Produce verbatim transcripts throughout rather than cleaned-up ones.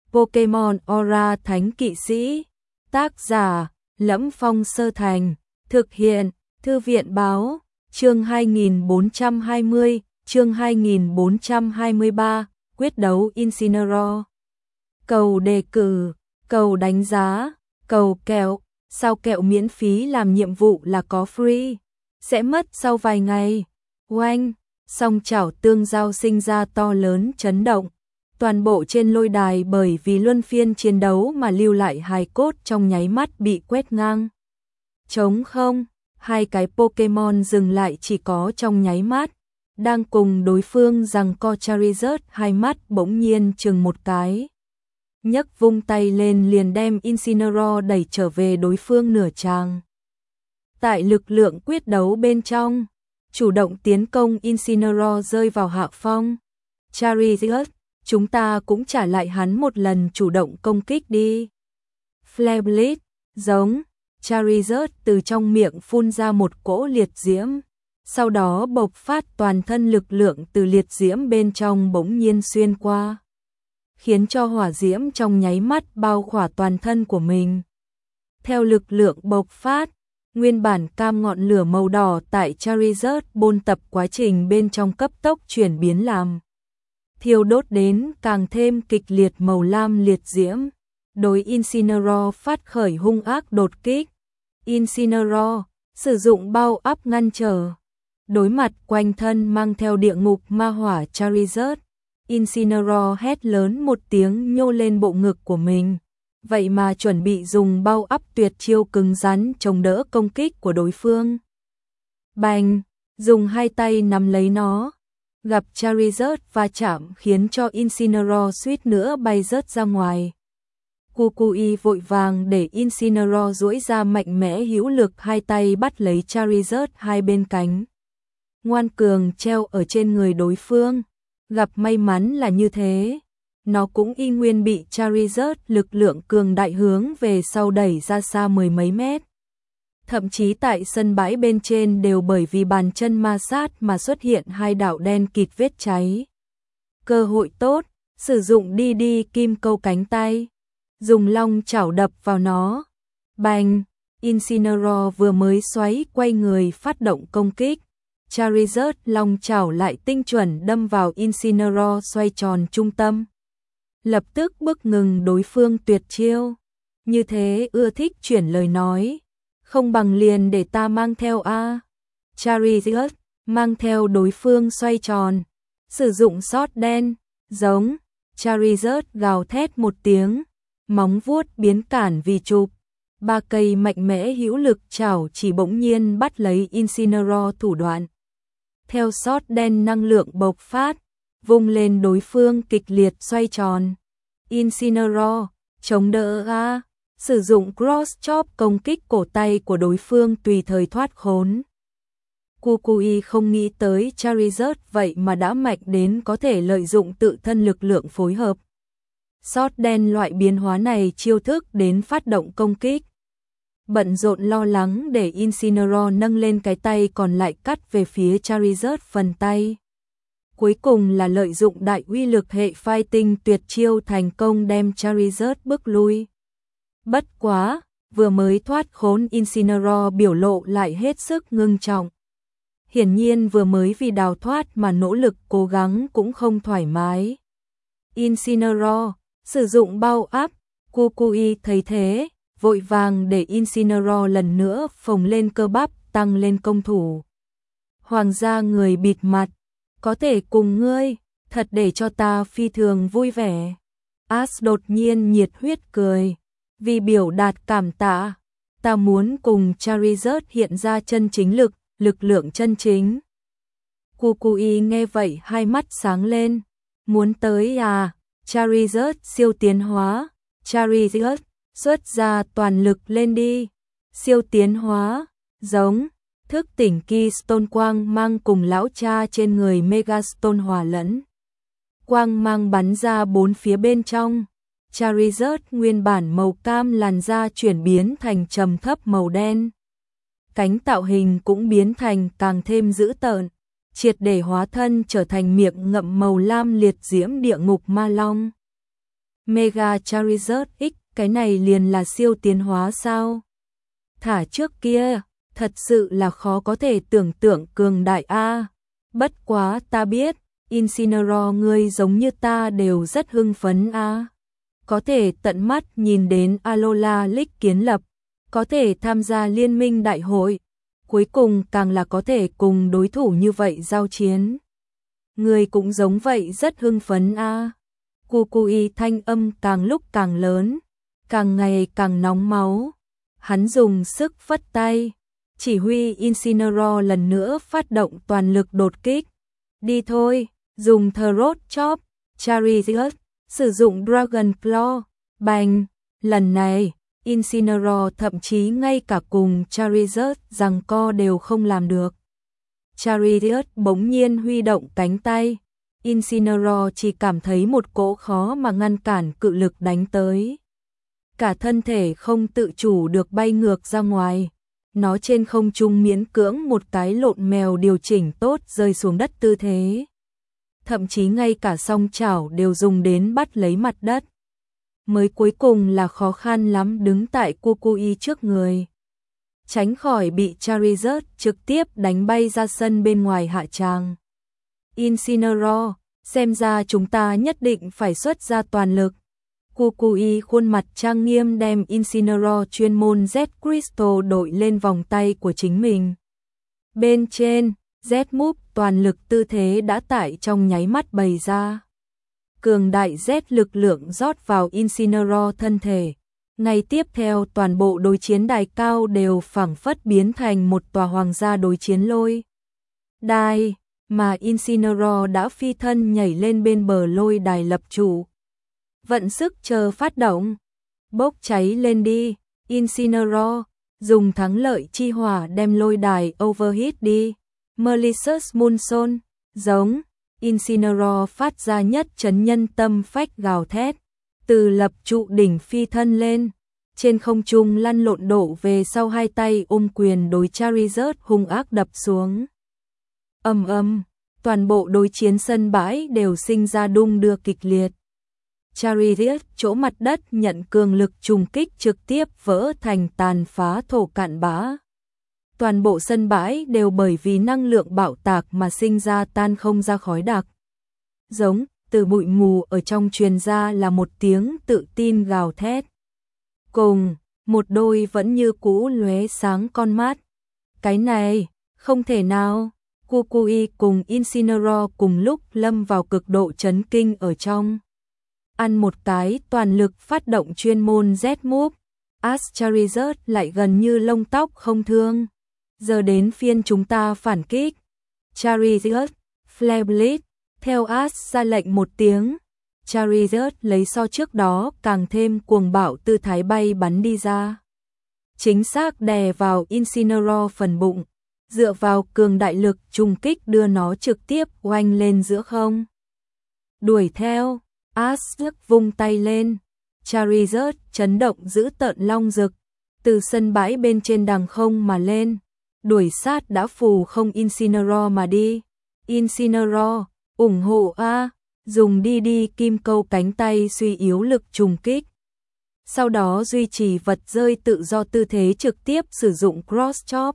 Pokemon Aura Thánh Kỵ Sĩ. Tác giả: Lẫm Phong Sơ Thành. Thực hiện: Thư viện báo. Chương hai nghìn bốn trăm hai mươi, chương hai nghìn bốn trăm hai mươi ba, quyết đấu Incineroar. Cầu đề cử, cầu đánh giá, cầu kẹo, sao kẹo miễn phí làm nhiệm vụ là có free, sẽ mất sau vài ngày. Oanh, song chảo tương giao sinh ra to lớn chấn động. Toàn bộ trên lôi đài bởi vì luân phiên chiến đấu mà lưu lại hài cốt trong nháy mắt bị quét ngang. Trống không, hai cái Pokemon dừng lại chỉ có trong nháy mắt. Đang cùng đối phương giằng co Charizard hai mắt bỗng nhiên chừng một cái. Nhấc vung tay lên liền đem Incineroar đẩy trở về đối phương nửa tràng. Tại lực lượng quyết đấu bên trong, chủ động tiến công Incineroar rơi vào hạ phong. Charizard, chúng ta cũng trả lại hắn một lần chủ động công kích đi. Flare Blitz, giống. Charizard từ trong miệng phun ra một cỗ liệt diễm, sau đó bộc phát toàn thân lực lượng từ liệt diễm bên trong bỗng nhiên xuyên qua, khiến cho hỏa diễm trong nháy mắt bao khỏa toàn thân của mình. Theo lực lượng bộc phát, nguyên bản cam ngọn lửa màu đỏ tại Charizard bôn tập quá trình bên trong cấp tốc chuyển biến làm thiêu đốt đến càng thêm kịch liệt màu lam liệt diễm. Đối Incineroar phát khởi hung ác đột kích. Incineroar sử dụng bao áp ngăn trở. Đối mặt quanh thân mang theo địa ngục ma hỏa Charizard, Incineroar hét lớn một tiếng nhô lên bộ ngực của mình. Vậy mà chuẩn bị dùng bao áp tuyệt chiêu cứng rắn chống đỡ công kích của đối phương. Bành, dùng hai tay nắm lấy nó. Gặp Charizard va chạm khiến cho Incineroar suýt nữa bay rớt ra ngoài. Kukui vội vàng để Incineroar duỗi ra mạnh mẽ hữu lực hai tay bắt lấy Charizard hai bên cánh. Ngoan cường treo ở trên người đối phương. Gặp may mắn là như thế, nó cũng y nguyên bị Charizard lực lượng cường đại hướng về sau đẩy ra xa mười mấy mét. Thậm chí tại sân bãi bên trên đều bởi vì bàn chân ma sát mà xuất hiện hai đạo đen kịt vết cháy. Cơ hội tốt, sử dụng đi đi kim câu cánh tay. Dùng long chảo đập vào nó. Bành, Incineroar vừa mới xoáy quay người phát động công kích. Charizard long chảo lại tinh chuẩn đâm vào Incineroar xoay tròn trung tâm. Lập tức bức ngừng đối phương tuyệt chiêu. Như thế ưa thích chuyển lời nói. Không bằng liền để ta mang theo a. Charizard mang theo đối phương xoay tròn. Sử dụng sót đen, giống. Charizard gào thét một tiếng. Móng vuốt biến cản vì chụp. Ba cây mạnh mẽ hữu lực chảo chỉ bỗng nhiên bắt lấy Incineroar thủ đoạn. Theo sót đen năng lượng bộc phát, vung lên đối phương kịch liệt xoay tròn. Incineroar, chống đỡ a, sử dụng cross chop công kích cổ tay của đối phương tùy thời thoát khốn. Kukui không nghĩ tới Charizard vậy mà đã mạnh đến có thể lợi dụng tự thân lực lượng phối hợp. Sót đen loại biến hóa này chiêu thức đến phát động công kích. Bận rộn lo lắng để Incineroar nâng lên cái tay còn lại cắt về phía Charizard phần tay. Cuối cùng là lợi dụng đại uy lực hệ fighting tuyệt chiêu thành công đem Charizard bước lui. Bất quá, vừa mới thoát khốn Incineroar biểu lộ lại hết sức ngưng trọng. Hiển nhiên vừa mới vì đào thoát mà nỗ lực cố gắng cũng không thoải mái. Incineroar sử dụng bao áp, Kukui thấy thế, vội vàng để Incineroar lần nữa phồng lên cơ bắp tăng lên công thủ. Hoàng gia người bịt mặt, có thể cùng ngươi, thật để cho ta phi thường vui vẻ. Ash đột nhiên nhiệt huyết cười, vì biểu đạt cảm tạ, ta muốn cùng Charizard hiện ra chân chính lực, lực lượng chân chính. Kukui nghe vậy hai mắt sáng lên, muốn tới à? Charizard siêu tiến hóa, Charizard xuất ra toàn lực lên đi. Siêu tiến hóa, giống, thức tỉnh Keystone quang mang cùng lão cha trên người Megastone hòa lẫn. Quang mang bắn ra bốn phía bên trong. Charizard nguyên bản màu cam làn da chuyển biến thành trầm thấp màu đen. Cánh tạo hình cũng biến thành càng thêm dữ tợn, triệt để hóa thân trở thành miệng ngậm màu lam liệt diễm địa ngục ma long. Mega Charizard X, cái này liền là siêu tiến hóa sao? Thả trước kia, thật sự là khó có thể tưởng tượng cường đại a. Bất quá ta biết, Incineroar ngươi giống như ta đều rất hưng phấn a. Có thể tận mắt nhìn đến Alola League kiến lập, có thể tham gia liên minh đại hội, cuối cùng càng là có thể cùng đối thủ như vậy giao chiến. Người cũng giống vậy rất hưng phấn a. Kukui thanh âm càng lúc càng lớn, càng ngày càng nóng máu. Hắn dùng sức phất tay, chỉ huy Incineroar lần nữa phát động toàn lực đột kích. Đi thôi, dùng Throat Chop, Charizard, sử dụng Dragon Claw, bành. Lần này, Incineroar thậm chí ngay cả cùng Charizard giằng co đều không làm được. Charizard bỗng nhiên huy động cánh tay, Incineroar chỉ cảm thấy một cỗ khó mà ngăn cản cự lực đánh tới. Cả thân thể không tự chủ được bay ngược ra ngoài, nó trên không trung miễn cưỡng một cái lộn mèo điều chỉnh tốt rơi xuống đất tư thế. Thậm chí ngay cả song chảo đều dùng đến bắt lấy mặt đất. Mới cuối cùng là khó khăn lắm đứng tại Kukui trước người. Tránh khỏi bị Charizard trực tiếp đánh bay ra sân bên ngoài hạ tràng. Incineroar, xem ra chúng ta nhất định phải xuất ra toàn lực. Kukui khuôn mặt trang nghiêm đem Incineroar chuyên môn Z Crystal đội lên vòng tay của chính mình. Bên trên, Z Move toàn lực tư thế đã tại trong nháy mắt bày ra. Cường đại Z lực lượng rót vào Incineroar thân thể. Ngay tiếp theo toàn bộ đối chiến đài cao đều phảng phất biến thành một tòa hoàng gia đối chiến lôi đài, mà Incineroar đã phi thân nhảy lên bên bờ lôi đài lập trụ. Vận sức chờ phát động, bốc cháy lên đi, Incineroar, dùng thắng lợi chi hỏa đem lôi đài overheat đi. Malicious Moonstone, giống, Incineroar phát ra nhất chấn nhân tâm phách gào thét, từ lập trụ đỉnh phi thân lên, trên không trung lăn lộn đổ về sau hai tay ôm quyền đối Charizard hung ác đập xuống. Ầm ầm, toàn bộ đối chiến sân bãi đều sinh ra đung đưa kịch liệt. Charizard chỗ mặt đất nhận cường lực trùng kích trực tiếp vỡ thành tàn phá thổ cạn bã. Toàn bộ sân bãi đều bởi vì năng lượng bạo tạc mà sinh ra tan không ra khói đặc. Giống, từ bụi mù ở trong truyền ra là một tiếng tự tin gào thét. Cùng, một đôi vẫn như cũ lóe sáng con mắt. Cái này, không thể nào. Kukui cùng Incineroar cùng lúc lâm vào cực độ chấn kinh ở trong. Ăn một cái toàn lực phát động chuyên môn Z Move, Ash Charizard lại gần như lông tóc không thương. Giờ đến phiên chúng ta phản kích. Charizard, Flare Blitz, theo Ash ra lệnh một tiếng. Charizard lấy so trước đó càng thêm cuồng bạo tư thái bay bắn đi ra. Chính xác đè vào Incineroar phần bụng, dựa vào cường đại lực trùng kích đưa nó trực tiếp oanh lên giữa không. Đuổi theo, Ash vung tay lên, Charizard chấn động giữ tợn long rực, từ sân bãi bên trên đằng không mà lên, đuổi sát đã phù không Incineroar mà đi. Incineroar, ủng hộ a, dùng đi đi kim câu cánh tay suy yếu lực trùng kích. Sau đó duy trì vật rơi tự do tư thế trực tiếp sử dụng Cross Chop.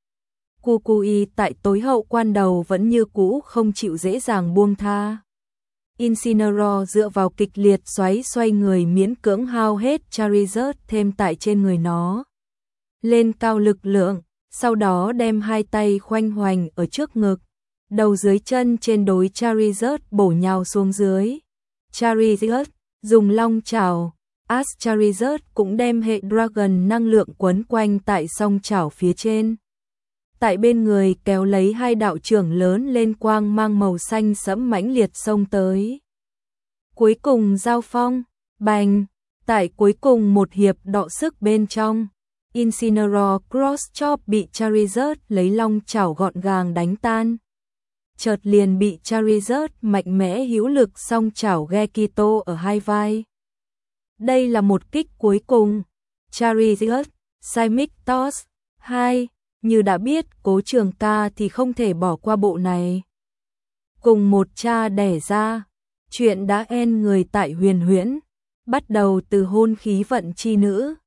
Kukui tại tối hậu quan đầu vẫn như cũ không chịu dễ dàng buông tha. Incineroar dựa vào kịch liệt xoáy xoay người miễn cưỡng hao hết Charizard thêm tại trên người nó. Lên cao lực lượng, sau đó đem hai tay khoanh hoành ở trước ngực, đầu dưới chân trên đối Charizard bổ nhào xuống dưới. Charizard, dùng long chảo, Ash Charizard cũng đem hệ Dragon năng lượng quấn quanh tại song chảo phía trên. Tại bên người kéo lấy hai đạo trưởng lớn lên quang mang màu xanh sẫm mãnh liệt xông tới. Cuối cùng giao phong, bành, tại cuối cùng một hiệp đọ sức bên trong, Incineroar Cross Chop bị Charizard lấy long chảo gọn gàng đánh tan. Chợt liền bị Charizard mạnh mẽ hữu lực song chảo Gekito ở hai vai. Đây là một kích cuối cùng. Charizard, Seismic Toss, hai. Như đã biết Cố Trường Ca thì không thể bỏ qua bộ này. Cùng một cha đẻ ra, chuyện đã end người tại Huyền Huyễn. bắt đầu từ hôn khí vận chi nữ,